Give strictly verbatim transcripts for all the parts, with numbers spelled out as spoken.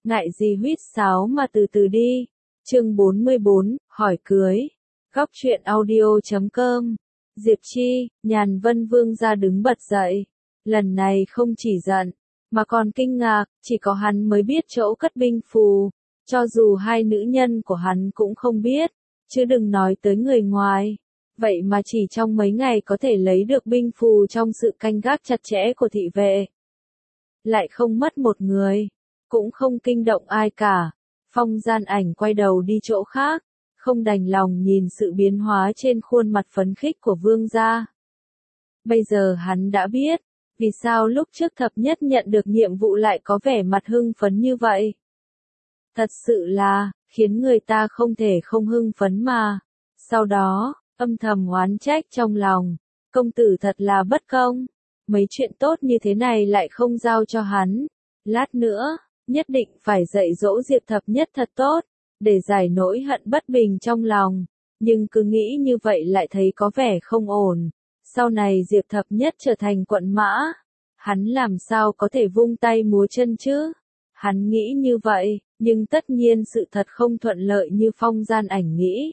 ngại gì huýt sáo mà từ từ đi. Chương bốn mươi bốn, hỏi cưới. Góc truyện audio chấm com. Diệp Chi, Nhàn Vân Vương gia đứng bật dậy. Lần này không chỉ giận, mà còn kinh ngạc, chỉ có hắn mới biết chỗ cất binh phù. Cho dù hai nữ nhân của hắn cũng không biết, chứ đừng nói tới người ngoài. Vậy mà chỉ trong mấy ngày có thể lấy được binh phù trong sự canh gác chặt chẽ của thị vệ. Lại không mất một người, cũng không kinh động ai cả. Phong Gian Ảnh quay đầu đi chỗ khác, không đành lòng nhìn sự biến hóa trên khuôn mặt phấn khích của vương gia. Bây giờ hắn đã biết, vì sao lúc trước thập nhất nhận được nhiệm vụ lại có vẻ mặt hưng phấn như vậy. Thật sự là, khiến người ta không thể không hưng phấn mà. Sau đó, âm thầm oán trách trong lòng, công tử thật là bất công. Mấy chuyện tốt như thế này lại không giao cho hắn. Lát nữa, nhất định phải dạy dỗ Diệp Thập Nhất thật tốt, để giải nỗi hận bất bình trong lòng. Nhưng cứ nghĩ như vậy lại thấy có vẻ không ổn. Sau này Diệp Thập Nhất trở thành quận mã, hắn làm sao có thể vung tay múa chân chứ? Hắn nghĩ như vậy, nhưng tất nhiên sự thật không thuận lợi như Phong Gian Ảnh nghĩ.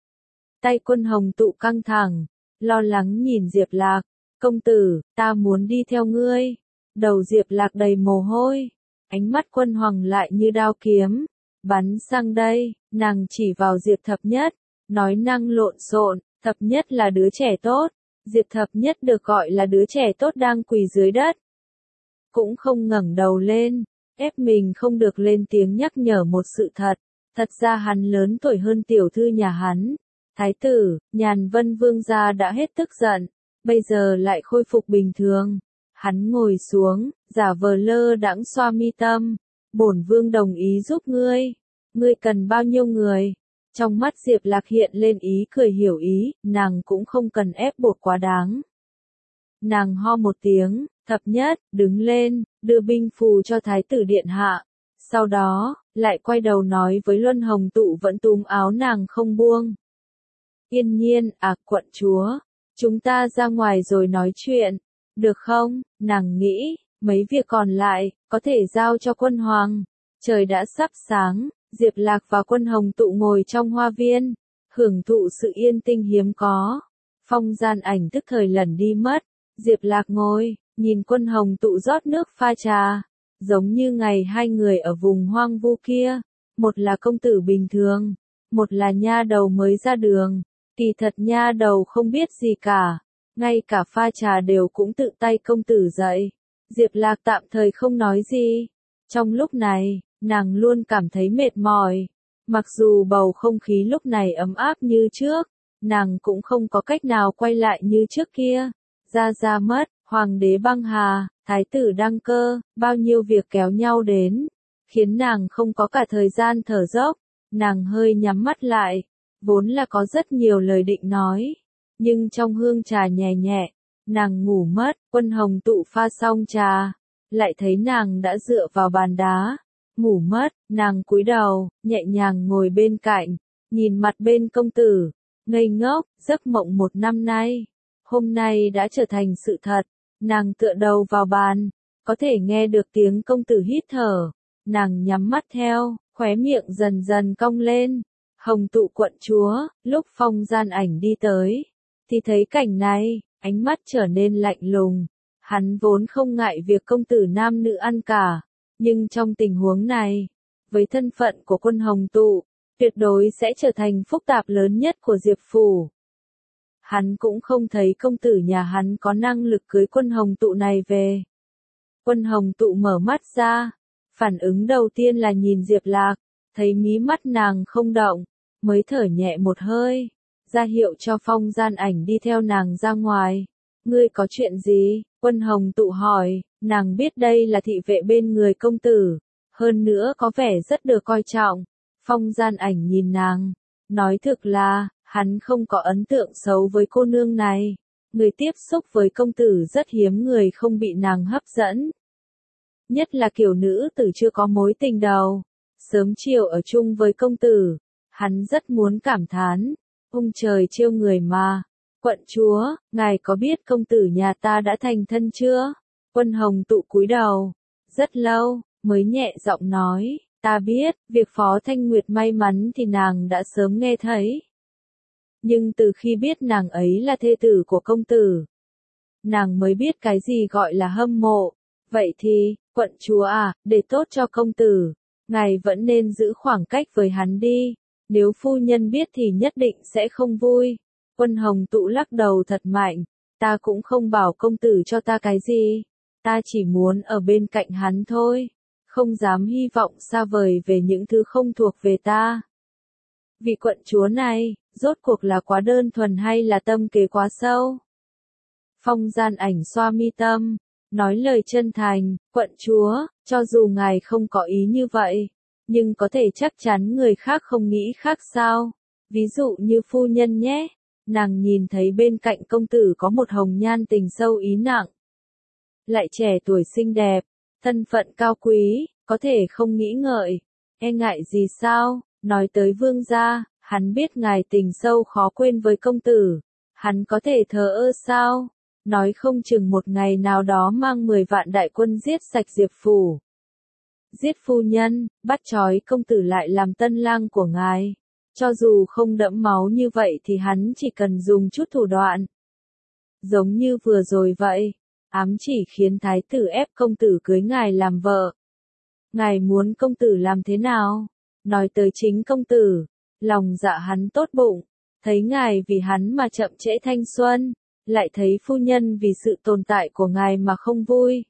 Tay Quân Hồng Tụ căng thẳng, lo lắng nhìn Diệp Lạc. Công tử, ta muốn đi theo ngươi. Đầu Diệp Lạc đầy mồ hôi, ánh mắt Quân Hoàng lại như đao kiếm, bắn sang đây. Nàng chỉ vào Diệp Thập Nhất, nói năng lộn xộn. Thập Nhất là đứa trẻ tốt. Diệp Thập Nhất được gọi là đứa trẻ tốt đang quỳ dưới đất, cũng không ngẩng đầu lên, ép mình không được lên tiếng nhắc nhở một sự thật. Thật ra hắn lớn tuổi hơn tiểu thư nhà hắn. Thái tử, Nhàn Vân Vương gia đã hết tức giận, bây giờ lại khôi phục bình thường. Hắn ngồi xuống, giả vờ lơ đãng xoa mi tâm. Bổn vương đồng ý giúp ngươi. Ngươi cần bao nhiêu người? Trong mắt Diệp Lạc hiện lên ý cười hiểu ý, nàng cũng không cần ép buộc quá đáng. Nàng ho một tiếng, Thập Nhất, đứng lên, đưa binh phù cho Thái tử điện hạ. Sau đó, lại quay đầu nói với Luân Hồng Tụ vẫn túm áo nàng không buông. Yên nhiên, à quận chúa, chúng ta ra ngoài rồi nói chuyện, được không? Nàng nghĩ, mấy việc còn lại, có thể giao cho Quân Hoàng. Trời đã sắp sáng, Diệp Lạc và Quân Hồng Tụ ngồi trong hoa viên, hưởng thụ sự yên tĩnh hiếm có. Phong Gian Ảnh tức thời lẩn đi mất, Diệp Lạc ngồi, nhìn Quân Hồng Tụ rót nước pha trà, giống như ngày hai người ở vùng hoang vu kia, một là công tử bình thường, một là nha đầu mới ra đường. Kỳ thật nha đầu không biết gì cả, ngay cả pha trà đều cũng tự tay công tử dạy. Diệp Lạc tạm thời không nói gì. Trong lúc này, nàng luôn cảm thấy mệt mỏi. Mặc dù bầu không khí lúc này ấm áp như trước, nàng cũng không có cách nào quay lại như trước kia. Gia Gia mất, hoàng đế băng hà, thái tử đăng cơ, bao nhiêu việc kéo nhau đến, khiến nàng không có cả thời gian thở dốc. Nàng hơi nhắm mắt lại. Vốn là có rất nhiều lời định nói, nhưng trong hương trà nhẹ nhẹ, nàng ngủ mất. Quân Hồng Tụ pha xong trà, lại thấy nàng đã dựa vào bàn đá, ngủ mất. Nàng cúi đầu, nhẹ nhàng ngồi bên cạnh, nhìn mặt bên công tử, ngây ngốc. Giấc mộng một năm nay, hôm nay đã trở thành sự thật. Nàng tựa đầu vào bàn, có thể nghe được tiếng công tử hít thở. Nàng nhắm mắt theo, khóe miệng dần dần cong lên. Hồng Tụ quận chúa, lúc Phong Gian Ảnh đi tới, thì thấy cảnh này, ánh mắt trở nên lạnh lùng. Hắn vốn không ngại việc công tử nam nữ ăn cả, nhưng trong tình huống này, với thân phận của Quân Hồng Tụ, tuyệt đối sẽ trở thành phức tạp lớn nhất của Diệp Phủ. Hắn cũng không thấy công tử nhà hắn có năng lực cưới Quân Hồng Tụ này về. Quân Hồng Tụ mở mắt ra, phản ứng đầu tiên là nhìn Diệp Lạc. Thấy mí mắt nàng không động, mới thở nhẹ một hơi, ra hiệu cho Phong Gian Ảnh đi theo nàng ra ngoài. Ngươi có chuyện gì? Quân Hồng Tụ hỏi. Nàng biết đây là thị vệ bên người công tử, hơn nữa có vẻ rất được coi trọng. Phong Gian Ảnh nhìn nàng, nói thực là, hắn không có ấn tượng xấu với cô nương này. Người tiếp xúc với công tử rất hiếm người không bị nàng hấp dẫn. Nhất là kiểu nữ tử chưa có mối tình đầu. Sớm chiều ở chung với công tử, hắn rất muốn cảm thán, ông trời trêu người mà. Quận chúa, ngài có biết công tử nhà ta đã thành thân chưa? Quân Hồng Tụ cúi đầu, rất lâu, mới nhẹ giọng nói, Ta biết, việc Phó Thanh Nguyệt may mắn thì nàng đã sớm nghe thấy. Nhưng từ khi biết nàng ấy là thê tử của công tử, nàng mới biết cái gì gọi là hâm mộ. Vậy thì, quận chúa à, để tốt cho công tử, ngài vẫn nên giữ khoảng cách với hắn đi. Nếu phu nhân biết thì nhất định sẽ không vui. Quân Hồng Tụ lắc đầu thật mạnh. Ta cũng không bảo công tử cho ta cái gì. Ta chỉ muốn ở bên cạnh hắn thôi. Không dám hy vọng xa vời về những thứ không thuộc về ta. Vị quận chúa này, rốt cuộc là quá đơn thuần hay là tâm kế quá sâu? Phong Gian Ảnh xoa mi tâm, nói lời chân thành, quận chúa, cho dù ngài không có ý như vậy, nhưng có thể chắc chắn người khác không nghĩ khác sao? Ví dụ như phu nhân nhé, nàng nhìn thấy bên cạnh công tử có một hồng nhan tình sâu ý nặng. Lại trẻ tuổi xinh đẹp, thân phận cao quý, có thể không nghĩ ngợi, e ngại gì sao? Nói tới vương gia, hắn biết ngài tình sâu khó quên với công tử, hắn có thể thờ ơ sao? Nói không chừng một ngày nào đó mang mười vạn đại quân giết sạch Diệp phủ. Giết phu nhân, bắt trói công tử lại làm tân lang của ngài. Cho dù không đẫm máu như vậy thì hắn chỉ cần dùng chút thủ đoạn. Giống như vừa rồi vậy, ám chỉ khiến thái tử ép công tử cưới ngài làm vợ. Ngài muốn công tử làm thế nào? Nói tới chính công tử, lòng dạ hắn tốt bụng, thấy ngài vì hắn mà chậm trễ thanh xuân, lại thấy phu nhân vì sự tồn tại của ngài mà không vui.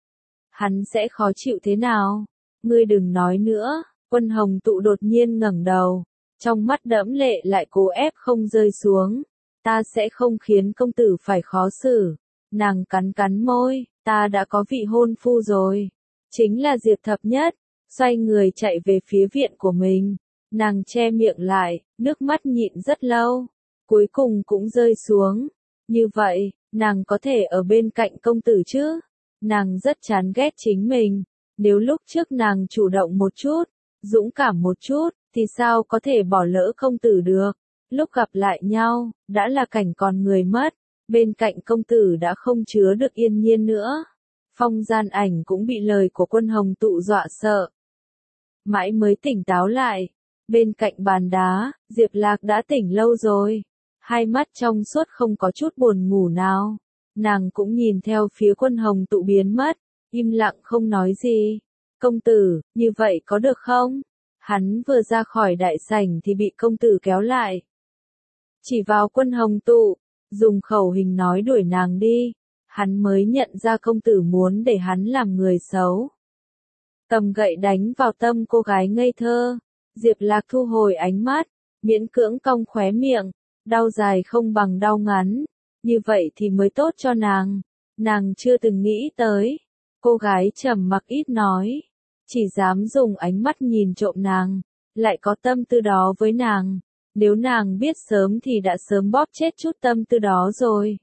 Hắn sẽ khó chịu thế nào? Ngươi đừng nói nữa. Quân Hồng Tụ đột nhiên ngẩng đầu, trong mắt đẫm lệ lại cố ép không rơi xuống. Ta sẽ không khiến công tử phải khó xử. Nàng cắn cắn môi, ta đã có vị hôn phu rồi. Chính là Diệp Thập Nhất. Xoay người chạy về phía viện của mình. Nàng che miệng lại, nước mắt nhịn rất lâu. Cuối cùng cũng rơi xuống. Như vậy, nàng có thể ở bên cạnh công tử chứ? Nàng rất chán ghét chính mình. Nếu lúc trước nàng chủ động một chút, dũng cảm một chút, thì sao có thể bỏ lỡ công tử được? Lúc gặp lại nhau, đã là cảnh còn người mất. Bên cạnh công tử đã không chứa được yên nhiên nữa. Phong Gian Ảnh cũng bị lời của Quân Hồng Tụ dọa sợ. Mãi mới tỉnh táo lại. Bên cạnh bàn đá, Diệp Lạc đã tỉnh lâu rồi. Hai mắt trong suốt không có chút buồn ngủ nào. Nàng cũng nhìn theo phía Quân Hồng Tụ biến mất, im lặng không nói gì. Công tử, như vậy có được không? Hắn vừa ra khỏi đại sảnh thì bị công tử kéo lại. Chỉ vào Quân Hồng Tụ, dùng khẩu hình nói đuổi nàng đi. Hắn mới nhận ra công tử muốn để hắn làm người xấu. Cầm gậy đánh vào tâm cô gái ngây thơ. Diệp Lạc thu hồi ánh mắt, miễn cưỡng cong khóe miệng. Đau dài không bằng đau ngắn. Như vậy thì mới tốt cho nàng. Nàng chưa từng nghĩ tới. Cô gái trầm mặc ít nói. Chỉ dám dùng ánh mắt nhìn trộm nàng. Lại có tâm tư đó với nàng. Nếu nàng biết sớm thì đã sớm bóp chết chút tâm tư đó rồi.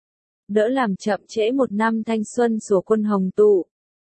Đỡ làm chậm trễ một năm thanh xuân của Quân Hồng Tụ.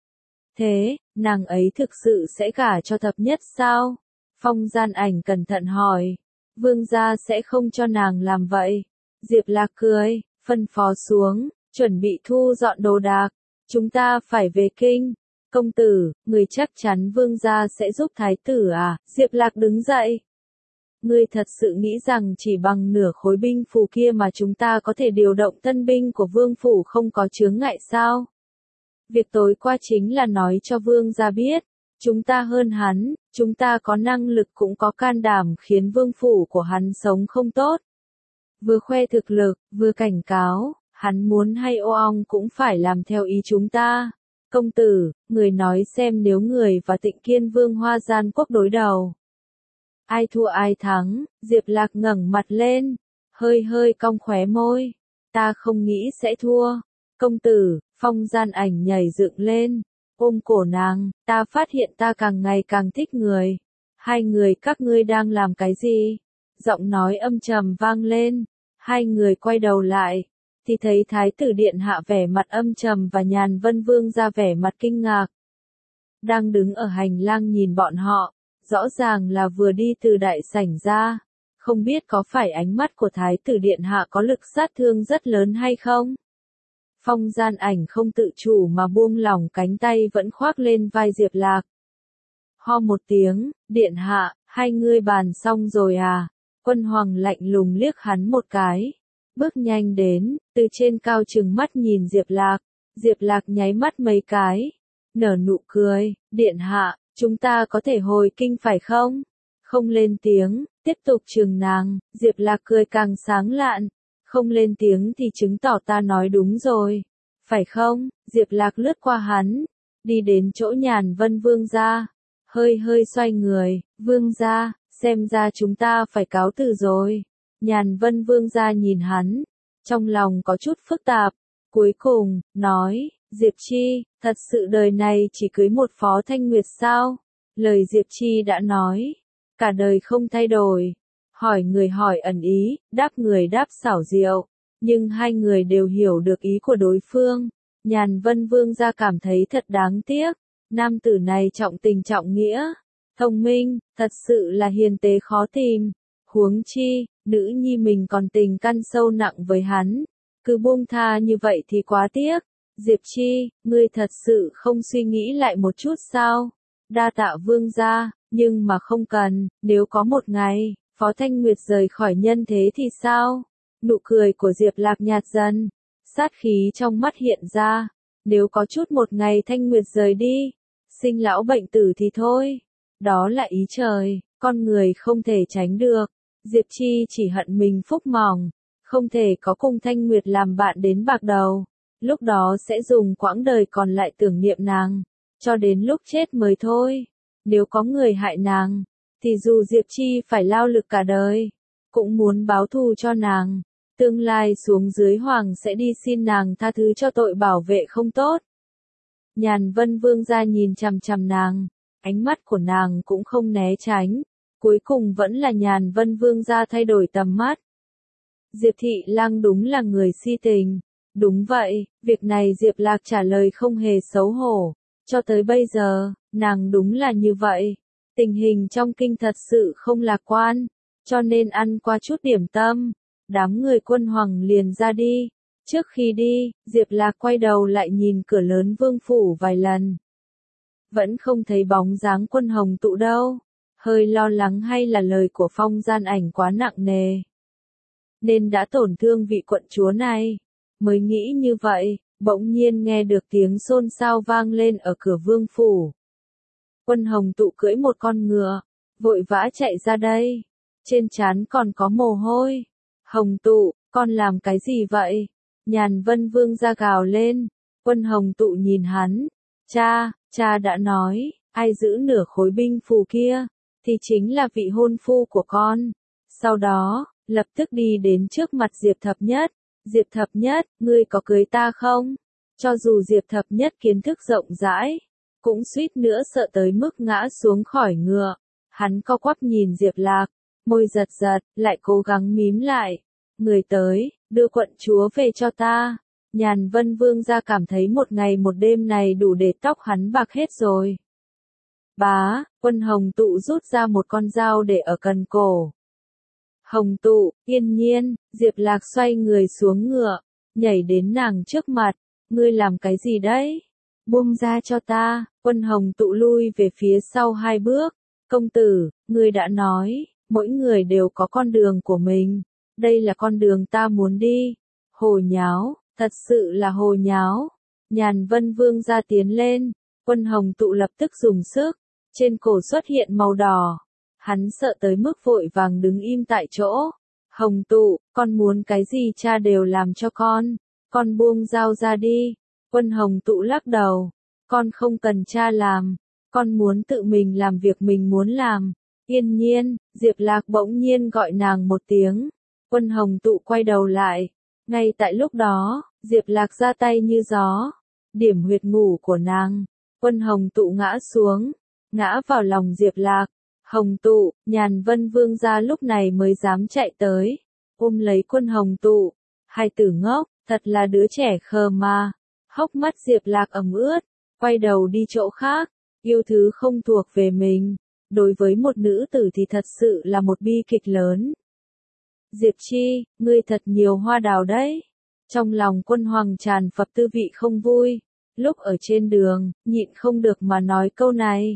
Thế, nàng ấy thực sự sẽ gả cho Thập Nhất sao? Phong Gian Ảnh cẩn thận hỏi. Vương gia sẽ không cho nàng làm vậy. Diệp Lạc cười, phân phó xuống, chuẩn bị thu dọn đồ đạc. Chúng ta phải về kinh. Công tử, người chắc chắn vương gia sẽ giúp thái tử à? Diệp Lạc đứng dậy. Ngươi thật sự nghĩ rằng chỉ bằng nửa khối binh phù kia mà chúng ta có thể điều động tân binh của vương phủ không có chướng ngại sao? Việc tối qua chính là nói cho vương gia biết. Chúng ta hơn hắn, chúng ta có năng lực cũng có can đảm khiến vương phủ của hắn sống không tốt. Vừa khoe thực lực, vừa cảnh cáo, hắn muốn hay ô ong cũng phải làm theo ý chúng ta. Công tử, người nói xem nếu người và Tịnh Kiên Vương Hoa Gian Quốc đối đầu. Ai thua ai thắng? Diệp Lạc ngẩng mặt lên, hơi hơi cong khóe môi. Ta không nghĩ sẽ thua. Công tử, Phong Gian Ảnh nhảy dựng lên, ôm cổ nàng, ta phát hiện ta càng ngày càng thích người. Hai người các ngươi đang làm cái gì? Giọng nói âm trầm vang lên. Hai người quay đầu lại, thì thấy Thái tử Điện Hạ vẻ mặt âm trầm và Nhàn Vân Vương ra vẻ mặt kinh ngạc. Đang đứng ở hành lang nhìn bọn họ, rõ ràng là vừa đi từ đại sảnh ra. Không biết có phải ánh mắt của Thái tử Điện Hạ có lực sát thương rất lớn hay không? Phong Gian Ảnh không tự chủ mà buông lỏng cánh tay vẫn khoác lên vai Diệp Lạc. Ho một tiếng, điện hạ, hai ngươi bàn xong rồi à? Quân hoàng lạnh lùng liếc hắn một cái. Bước nhanh đến, từ trên cao trừng mắt nhìn Diệp Lạc. Diệp Lạc nháy mắt mấy cái. Nở nụ cười, điện hạ, chúng ta có thể hồi kinh phải không? Không lên tiếng, tiếp tục trừng nàng, Diệp Lạc cười càng sáng lạn. Không lên tiếng thì chứng tỏ ta nói đúng rồi. Phải không? Diệp Lạc lướt qua hắn. Đi đến chỗ Nhàn Vân Vương gia. Hơi hơi xoay người, Vương gia, xem ra chúng ta phải cáo từ rồi. Nhàn Vân Vương gia nhìn hắn. Trong lòng có chút phức tạp. Cuối cùng, nói, Diệp Chi, thật sự đời này chỉ cưới một Phó Thanh Nguyệt sao? Lời Diệp Chi đã nói. Cả đời không thay đổi. Hỏi người hỏi ẩn ý, đáp người đáp xảo diệu. Nhưng hai người đều hiểu được ý của đối phương. Nhàn Vân Vương gia cảm thấy thật đáng tiếc. Nam tử này trọng tình trọng nghĩa. Thông minh, thật sự là hiền tế khó tìm. Huống chi, nữ nhi mình còn tình căn sâu nặng với hắn. Cứ buông tha như vậy thì quá tiếc. Diệp Chi, ngươi thật sự không suy nghĩ lại một chút sao? Đa tạ vương gia, nhưng mà không cần, nếu có một ngày, Phó Thanh Nguyệt rời khỏi nhân thế thì sao? Nụ cười của Diệp Lạc nhạt dần, sát khí trong mắt hiện ra. Nếu có chút một ngày Thanh Nguyệt rời đi, sinh lão bệnh tử thì thôi. Đó là ý trời, con người không thể tránh được. Diệp Chi chỉ hận mình phúc mỏng, không thể có cùng Thanh Nguyệt làm bạn đến bạc đầu. Lúc đó sẽ dùng quãng đời còn lại tưởng niệm nàng, cho đến lúc chết mới thôi. Nếu có người hại nàng, thì dù Diệp Chi phải lao lực cả đời, cũng muốn báo thù cho nàng. Tương lai xuống dưới hoàng sẽ đi xin nàng tha thứ cho tội bảo vệ không tốt. Nhàn Vân Vương gia nhìn chằm chằm nàng, ánh mắt của nàng cũng không né tránh. Cuối cùng vẫn là Nhàn Vân Vương gia thay đổi tầm mắt. Diệp Thị Lang đúng là người si tình. Đúng vậy, việc này Diệp Lạc trả lời không hề xấu hổ. Cho tới bây giờ, nàng đúng là như vậy. Tình hình trong kinh thật sự không lạc quan, cho nên ăn qua chút điểm tâm. Đám người quân hoàng liền ra đi. Trước khi đi, Diệp Lạc quay đầu lại nhìn cửa lớn vương phủ vài lần. Vẫn không thấy bóng dáng Quân Hồng Tụ đâu. Hơi lo lắng hay là lời của Phong Gian Ảnh quá nặng nề, nên đã tổn thương vị quận chúa này. Mới nghĩ như vậy, bỗng nhiên nghe được tiếng xôn xao vang lên ở cửa vương phủ. Quân Hồng Tụ cưỡi một con ngựa, vội vã chạy ra đây. Trên trán còn có mồ hôi. Hồng Tụ, con làm cái gì vậy? Nhàn Vân Vương ra gào lên. Quân Hồng Tụ nhìn hắn. Cha, cha đã nói, ai giữ nửa khối binh phù kia, thì chính là vị hôn phu của con. Sau đó, lập tức đi đến trước mặt Diệp Thập Nhất. Diệp Thập Nhất, ngươi có cưới ta không? Cho dù Diệp Thập Nhất kiến thức rộng rãi, cũng suýt nữa sợ tới mức ngã xuống khỏi ngựa. Hắn co quắp nhìn Diệp Lạc, môi giật giật, lại cố gắng mím lại. Người tới, đưa quận chúa về cho ta. Nhàn Vân Vương gia cảm thấy một ngày một đêm này đủ để tóc hắn bạc hết rồi. Bá, Quân Hồng Tụ rút ra một con dao để ở cần cổ. Hồng Tụ, yên nhiên, Diệp Lạc xoay người xuống ngựa, nhảy đến nàng trước mặt. Ngươi làm cái gì đấy? Buông ra cho ta. Quân Hồng Tụ lui về phía sau hai bước. Công tử, ngươi đã nói, mỗi người đều có con đường của mình. Đây là con đường ta muốn đi. Hồ nháo, thật sự là hồ nháo. Nhàn Vân Vương ra tiến lên. Quân Hồng Tụ lập tức dùng sức. Trên cổ xuất hiện màu đỏ. Hắn sợ tới mức vội vàng đứng im tại chỗ. Hồng Tụ, con muốn cái gì cha đều làm cho con. Con buông dao ra đi. Quân Hồng Tụ lắc đầu. Con không cần cha làm. Con muốn tự mình làm việc mình muốn làm. Yên nhiên, Diệp Lạc bỗng nhiên gọi nàng một tiếng. Quân Hồng Tụ quay đầu lại. Ngay tại lúc đó, Diệp Lạc ra tay như gió. Điểm huyệt ngủ của nàng. Quân Hồng Tụ ngã xuống. Ngã vào lòng Diệp Lạc. Hồng Tụ, Nhàn Vân Vương gia lúc này mới dám chạy tới. Ôm lấy Quân Hồng Tụ. Hai tử ngốc, thật là đứa trẻ khờ mà. Hốc mắt Diệp Lạc ẩm ướt. Quay đầu đi chỗ khác. Yêu thứ không thuộc về mình. Đối với một nữ tử thì thật sự là một bi kịch lớn. Diệp Chi, ngươi thật nhiều hoa đào đấy. Trong lòng Quân Hoàng tràn phập tư vị không vui. Lúc ở trên đường, nhịn không được mà nói câu này.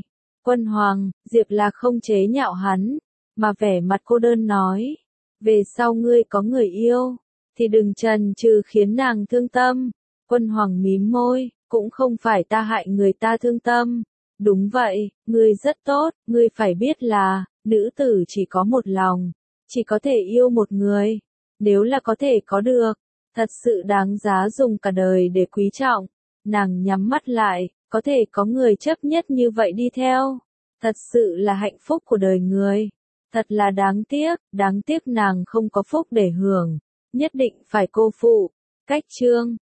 Quân Hoàng, Diệp Lạc không chế nhạo hắn, mà vẻ mặt cô đơn nói. Về sau ngươi có người yêu, thì đừng chần chừ khiến nàng thương tâm. Quân Hoàng mím môi, cũng không phải ta hại người ta thương tâm. Đúng vậy, ngươi rất tốt, ngươi phải biết là, nữ tử chỉ có một lòng, chỉ có thể yêu một người. Nếu là có thể có được, thật sự đáng giá dùng cả đời để quý trọng. Nàng nhắm mắt lại, có thể có người chấp nhất như vậy đi theo. Thật sự là hạnh phúc của đời người. Thật là đáng tiếc, đáng tiếc nàng không có phúc để hưởng. Nhất định phải cô phụ. Cách chương